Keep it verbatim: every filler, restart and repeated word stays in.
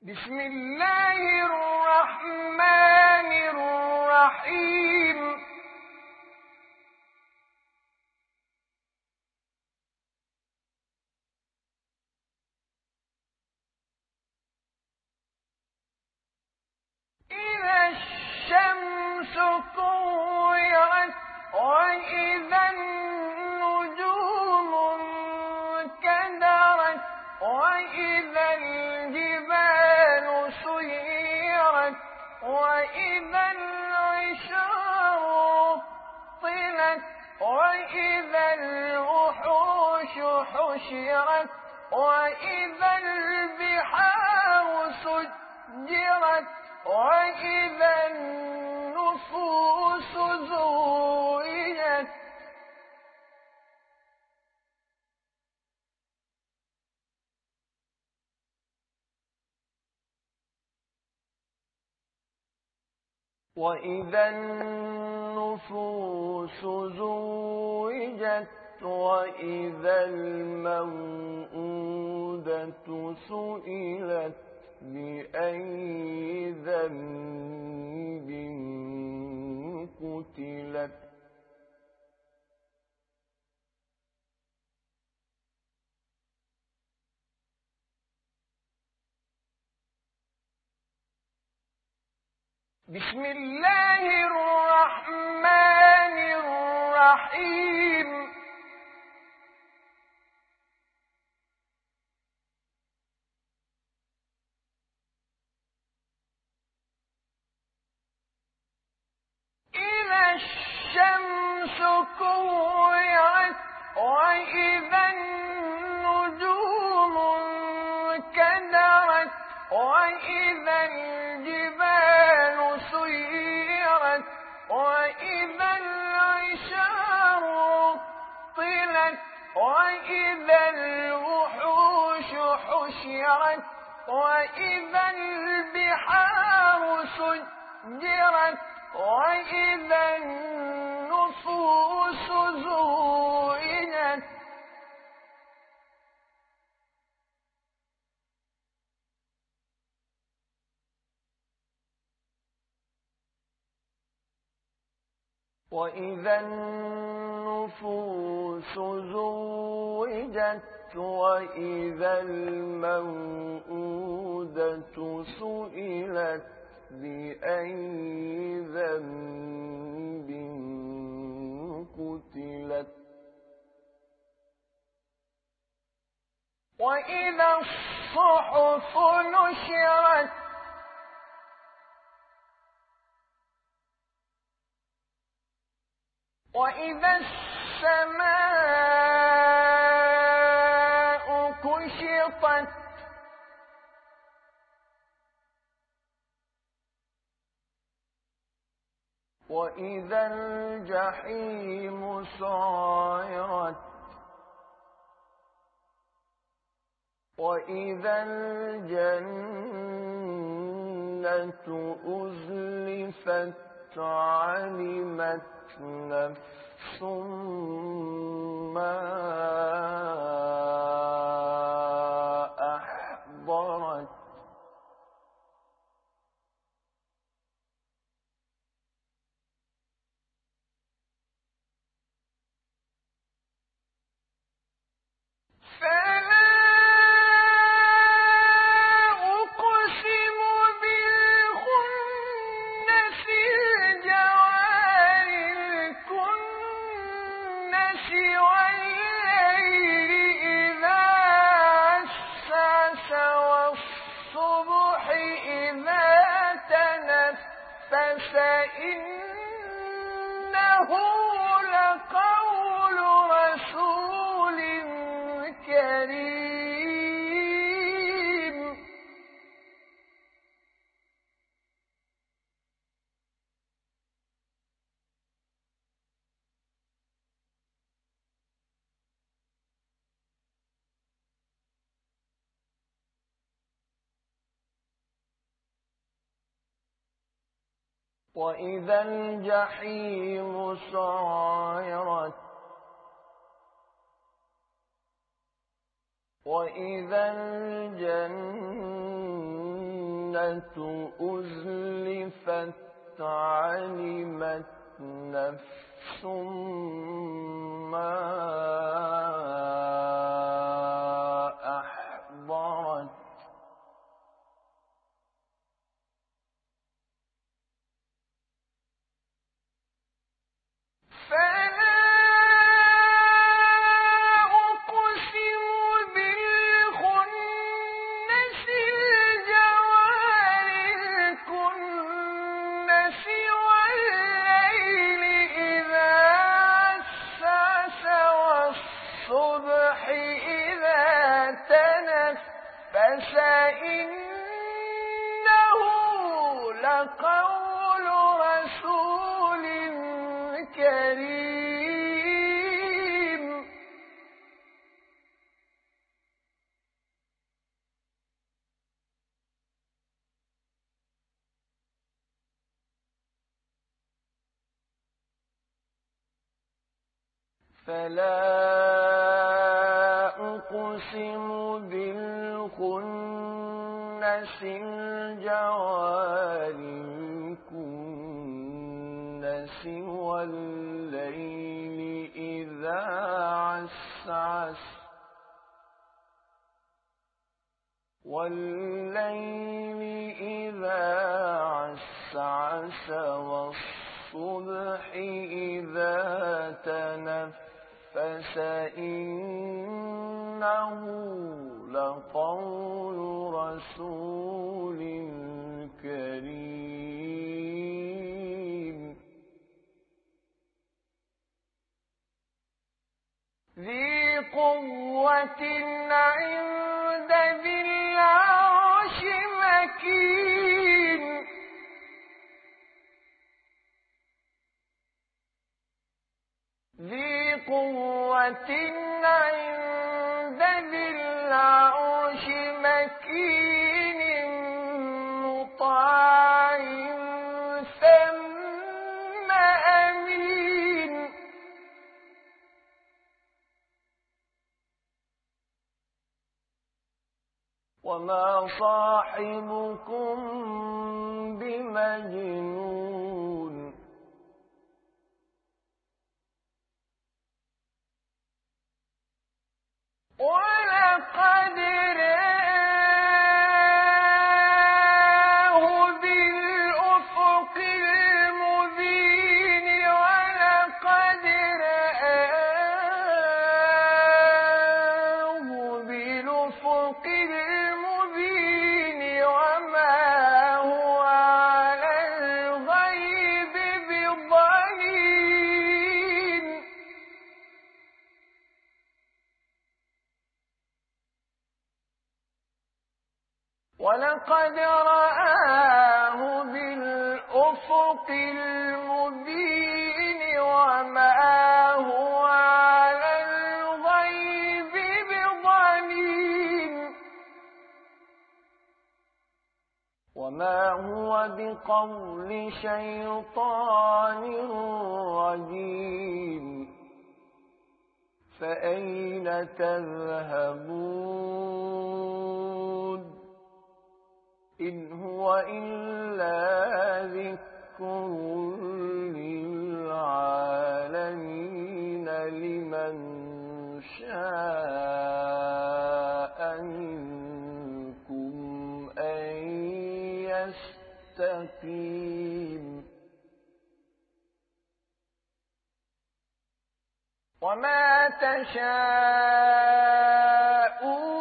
بسم الله الرحمن الرحيم إذا الشمس كورت وإذا النجوم انكدرت وإذا الجبال سيرت وإذا العشار طلت وإذا الوحوش حشرت وإذا البحار سجرت وإذا النفوس زوجت وإذا النفوس زوجت وإذا الموءودة سئلت بأي ذنب قتلت بسم الله الرحمن الرحيم إذا الشمس كورت وإذا النجوم انكدرت وإذا الجبال سيرت وإذا العشار طلت وإذا الوحوش حشرت وإذا البحار سجرت وإذا النفوس زوجت وإذا النفوس زوجت وإذا الموءودة سئلت بأي ذنب قتلت وإذا الصحف نشرت وإذا السماء كشطت وإذا الجحيم سعرت وإذا الجنة أزلفت علمت نفس ما أحضرت فلا أقسم بالخنس الجوار الكنس والليل إذا عسعس والصبح إذا تنفس إنه لقول رسول كريم وإذا الجحيم سعرت وإذا الجنة الجنة أزلفت علمت نفس ما أحضرت فلا أقسم بالخنس الجوار الكنس والليل إذا عسعس والصبح إذا تنفس إنه لقول رسول كريم فلا أقسم بالخنس الجوار الكنس والليل إذا عسعس والليل إذا عسعس والصبح إذا تنفس إنه لقول رسول كريم ذي قوة عند ذي العرش مكين ذي قوة عند ذي العرش مكين مطاع ثم أمين وما صاحبكم بمجنون ولقد رآه بالأفق المبين ولقد رآه بالأفق المبين وما هو على الغيب بضنين ولقد رآه بالأفق المبين وما هو على الغيب بضنين وما هو بقول شيطان رجيم فأين تذهبون إن هو إلا ذكر للعالمين لمن شاء منكم أن يستقيم وما تشاءون